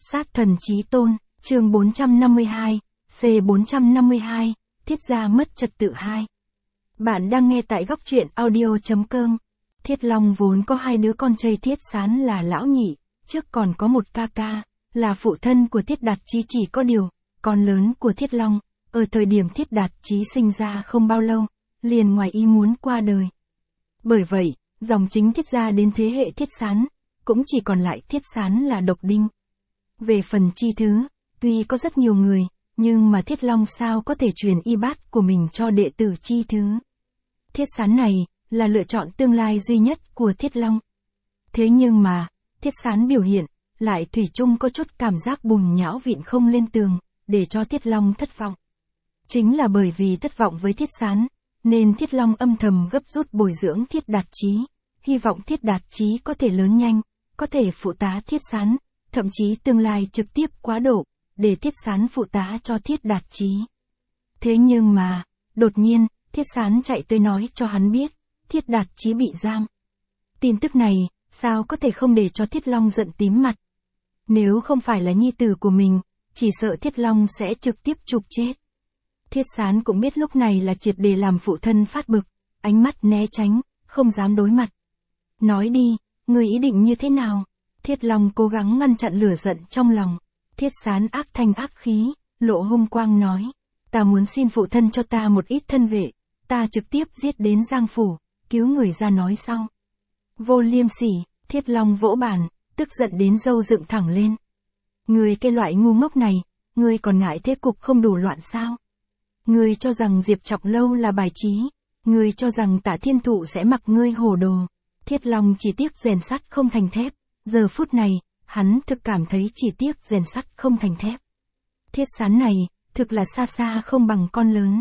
Sát thần chí tôn, chương 452, C452, Thiết gia mất trật tự 2. Bạn đang nghe tại góc truyện audio.com. Thiết Long vốn có hai đứa con trai Thiết Sán là lão nhị, trước còn có một ca ca, là phụ thân của Thiết Đạt Chí, chỉ có điều, con lớn của Thiết Long, ở thời điểm Thiết Đạt Chí sinh ra không bao lâu, liền ngoài ý muốn qua đời. Bởi vậy, dòng chính Thiết gia đến thế hệ Thiết Sán, cũng chỉ còn lại Thiết Sán là độc đinh. Về phần chi thứ, tuy có rất nhiều người, nhưng mà Thiết Long sao có thể truyền y bát của mình cho đệ tử chi thứ. Thiết Sán này, là lựa chọn tương lai duy nhất của Thiết Long. Thế nhưng mà, Thiết Sán biểu hiện, lại thủy chung có chút cảm giác bùn nhão vịn không lên tường, để cho Thiết Long thất vọng. Chính là bởi vì thất vọng với Thiết Sán, nên Thiết Long âm thầm gấp rút bồi dưỡng Thiết Đạt Chí, hy vọng Thiết Đạt Chí có thể lớn nhanh, có thể phụ tá Thiết Sán, thậm chí tương lai trực tiếp quá độ, để Thiết Sán phụ tá cho Thiết Đạt Chí. Thế nhưng mà, đột nhiên, Thiết Sán chạy tới nói cho hắn biết, Thiết Đạt Chí bị giam. Tin tức này, sao có thể không để cho Thiết Long giận tím mặt. Nếu không phải là nhi tử của mình, chỉ sợ Thiết Long sẽ trực tiếp chụp chết. Thiết Sán cũng biết lúc này là triệt để làm phụ thân phát bực, ánh mắt né tránh, không dám đối mặt. Nói đi, người ý định như thế nào? Thiết Long cố gắng ngăn chặn lửa giận trong lòng. Thiết Sán ác thanh ác khí, lộ hung quang nói. Ta muốn xin phụ thân cho ta một ít thân vệ, ta trực tiếp giết đến Giang Phủ, cứu người ra nói sau. Vô liêm sỉ, Thiết Long vỗ bàn, tức giận đến râu dựng thẳng lên. Người cái loại ngu ngốc này, ngươi còn ngại thế cục không đủ loạn sao? Ngươi cho rằng Diệp Trọng Lâu là bài trí, ngươi cho rằng Tả Thiên Thụ sẽ mặc ngươi hồ đồ. Thiết Long chỉ tiếc rèn sắt không thành thép, giờ phút này, hắn thực cảm thấy chỉ tiếc rèn sắt không thành thép. Thiết Sán này, thực là xa xa không bằng con lớn.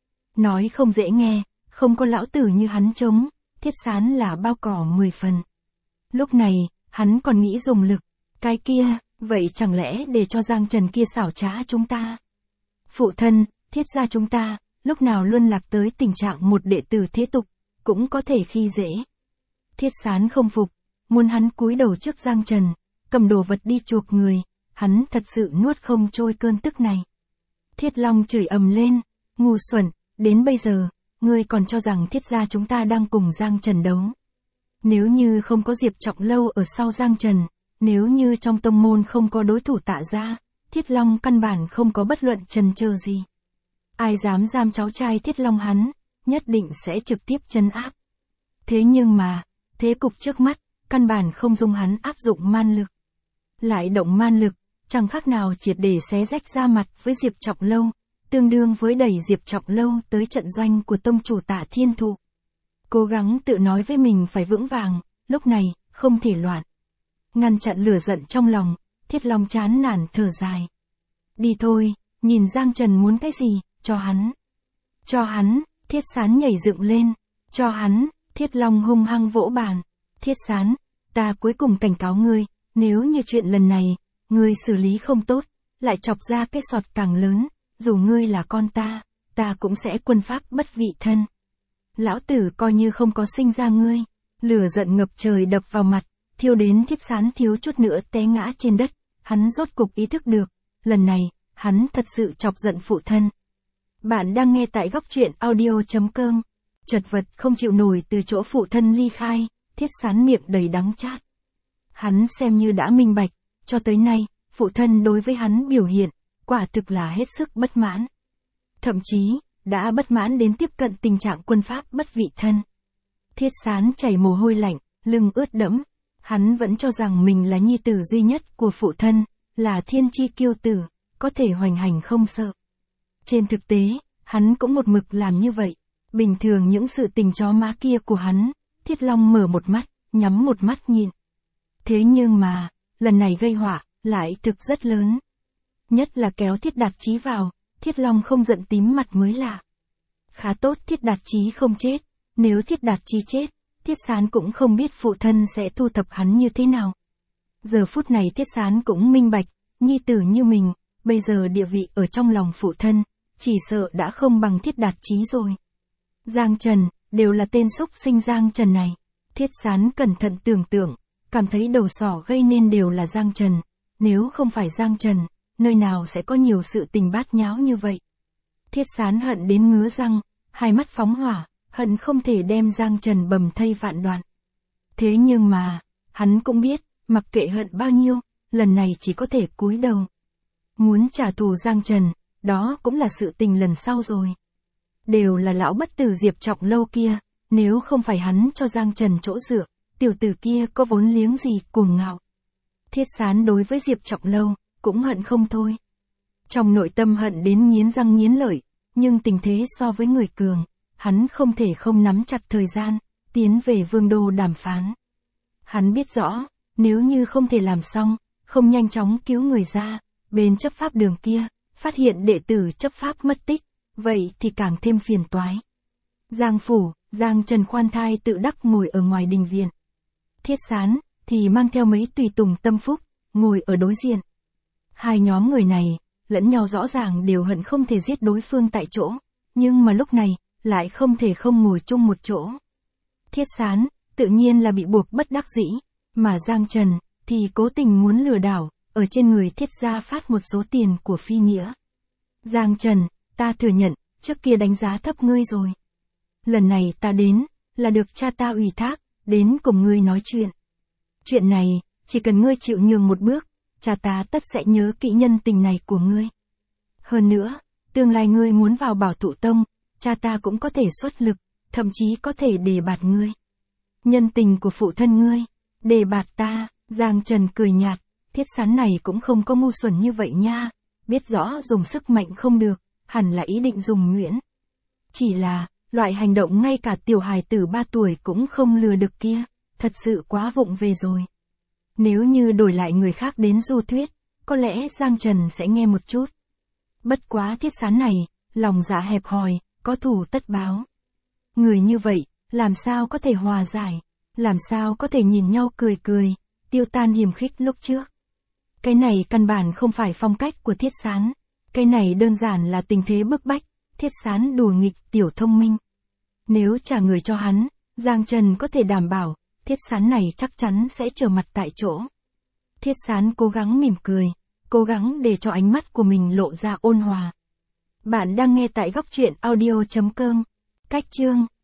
Nói không dễ nghe, không có lão tử như hắn chống, Thiết Sán là bao cỏ 10 phần. Lúc này, hắn còn nghĩ dùng lực, cái kia, vậy chẳng lẽ để cho Giang Trần kia xảo trá chúng ta? Phụ thân, Thiết gia chúng ta, lúc nào luôn lạc tới tình trạng một đệ tử thế tục, cũng có thể khi dễ. Thiết Sán không phục, muốn hắn cúi đầu trước Giang Trần, cầm đồ vật đi chuộc người, hắn thật sự nuốt không trôi cơn tức này. Thiết Long chửi ầm lên, ngu xuẩn, đến bây giờ, ngươi còn cho rằng Thiết gia chúng ta đang cùng Giang Trần đấu. Nếu như không có Diệp Trọng Lâu ở sau Giang Trần, nếu như trong tông môn không có đối thủ Tạ gia, Thiết Long căn bản không có bất luận chần chờ gì. Ai dám giam cháu trai Thiết Long hắn, nhất định sẽ trực tiếp trấn áp. Thế nhưng mà, thế cục trước mắt, căn bản không dung hắn áp dụng man lực. Lại động man lực, chẳng khác nào triệt để xé rách ra mặt với Diệp Trọng Lâu, tương đương với đẩy Diệp Trọng Lâu tới trận doanh của tông chủ Tả Thiên Thụ. Cố gắng tự nói với mình phải vững vàng, lúc này, không thể loạn. Ngăn chặn lửa giận trong lòng, Thiết Long chán nản thở dài. Đi thôi, nhìn Giang Trần muốn cái gì, cho hắn. Cho hắn, Thiết Sán nhảy dựng lên. Cho hắn, Thiết Long hung hăng vỗ bàn. Thiết Sán, ta cuối cùng cảnh cáo ngươi, nếu như chuyện lần này, ngươi xử lý không tốt, lại chọc ra cái sọt càng lớn, dù ngươi là con ta cũng sẽ quân pháp bất vị thân. Lão tử coi như không có sinh ra ngươi. Lửa giận ngập trời đập vào mặt, thiêu đến Thiết Sán thiếu chút nữa té ngã trên đất, hắn rốt cục ý thức được, lần này, hắn thật sự chọc giận phụ thân. Bạn đang nghe tại góc truyện audio.com. Chật vật không chịu nổi từ chỗ phụ thân ly khai, Thiết Sán miệng đầy đắng chát. Hắn xem như đã minh bạch, cho tới nay, phụ thân đối với hắn biểu hiện, quả thực là hết sức bất mãn. Thậm chí, đã bất mãn đến tiếp cận tình trạng quân pháp bất vị thân. Thiết Sán chảy mồ hôi lạnh, lưng ướt đẫm. Hắn vẫn cho rằng mình là nhi tử duy nhất của phụ thân, là thiên chi kiêu tử, có thể hoành hành không sợ. Trên thực tế, hắn cũng một mực làm như vậy. Bình thường những sự tình chó má kia của hắn, Thiết Long mở một mắt, nhắm một mắt nhìn. Thế nhưng mà, lần này gây họa, lại thực rất lớn. Nhất là kéo Thiết Đạt Chí vào, Thiết Long không giận tím mặt mới lạ. Khá tốt Thiết Đạt Chí không chết, nếu Thiết Đạt Chí chết, Thiết Sán cũng không biết phụ thân sẽ thu thập hắn như thế nào. Giờ phút này Thiết Sán cũng minh bạch, nhi tử như mình, bây giờ địa vị ở trong lòng phụ thân, chỉ sợ đã không bằng Thiết Đạt Chí rồi. Giang Trần, đều là tên xúc sinh Giang Trần này. Thiết Sán cẩn thận tưởng tượng, cảm thấy đầu sỏ gây nên đều là Giang Trần. nếu không phải Giang Trần, nơi nào sẽ có nhiều sự tình bát nháo như vậy. Thiết Sán hận đến ngứa răng, hai mắt phóng hỏa, hận không thể đem Giang Trần bầm thây vạn đoạn. Thế nhưng mà, hắn cũng biết, mặc kệ hận bao nhiêu, lần này chỉ có thể cúi đầu. Muốn trả thù Giang Trần, đó cũng là sự tình lần sau rồi. Đều là lão bất tử Diệp Trọng Lâu kia, nếu không phải hắn cho Giang Trần chỗ dựa, tiểu tử kia có vốn liếng gì cuồng ngạo. Thiết Sán đối với Diệp Trọng Lâu, cũng hận không thôi. Trong nội tâm hận đến nghiến răng nghiến lợi, nhưng tình thế so với người cường, hắn không thể không nắm chặt thời gian, tiến về Vương Đô đàm phán. Hắn biết rõ, nếu như không thể làm xong, không nhanh chóng cứu người ra, bên chấp pháp đường kia, phát hiện đệ tử chấp pháp mất tích, vậy thì càng thêm phiền toái. Giang phủ, Giang Trần khoan thai tự đắc ngồi ở ngoài đình viện. Thiết Sán, thì mang theo mấy tùy tùng tâm phúc, ngồi ở đối diện. Hai nhóm người này, lẫn nhau rõ ràng đều hận không thể giết đối phương tại chỗ, nhưng mà lúc này, lại không thể không ngồi chung một chỗ. Thiết Sán, tự nhiên là bị buộc bất đắc dĩ, mà Giang Trần, thì cố tình muốn lừa đảo, ở trên người Thiết gia phát một số tiền của phi nghĩa. Giang Trần, ta thừa nhận, trước kia đánh giá thấp ngươi rồi. Lần này ta đến, là được cha ta ủy thác, đến cùng ngươi nói chuyện. Chuyện này, chỉ cần ngươi chịu nhường một bước, cha ta tất sẽ nhớ kỹ nhân tình này của ngươi. Hơn nữa, tương lai ngươi muốn vào Bảo Thụ Tông, cha ta cũng có thể xuất lực, thậm chí có thể đề bạt ngươi. Nhân tình của phụ thân ngươi, đề bạt ta, Giang Trần cười nhạt, Thiết Sán này cũng không có ngu xuẩn như vậy nha, biết rõ dùng sức mạnh không được, hẳn là ý định dùng nhuyễn. Chỉ là, loại hành động ngay cả tiểu hài tử 3 tuổi cũng không lừa được kia, thật sự quá vụng về rồi. Nếu như đổi lại người khác đến du thuyết, có lẽ Giang Trần sẽ nghe một chút. Bất quá Thiết Sán này, lòng dạ hẹp hòi, có thù tất báo. Người như vậy, làm sao có thể hòa giải, làm sao có thể nhìn nhau cười cười, tiêu tan hiềm khích lúc trước. Cái này căn bản không phải phong cách của Thiết Sán, cái này đơn giản là tình thế bức bách, Thiết Sán đùa nghịch tiểu thông minh. Nếu trả người cho hắn, Giang Trần có thể đảm bảo, Thiết Sán này chắc chắn sẽ trở mặt tại chỗ. Thiết Sán cố gắng mỉm cười, cố gắng để cho ánh mắt của mình lộ ra ôn hòa. Bạn đang nghe tại góc truyện audio.com. Cách chương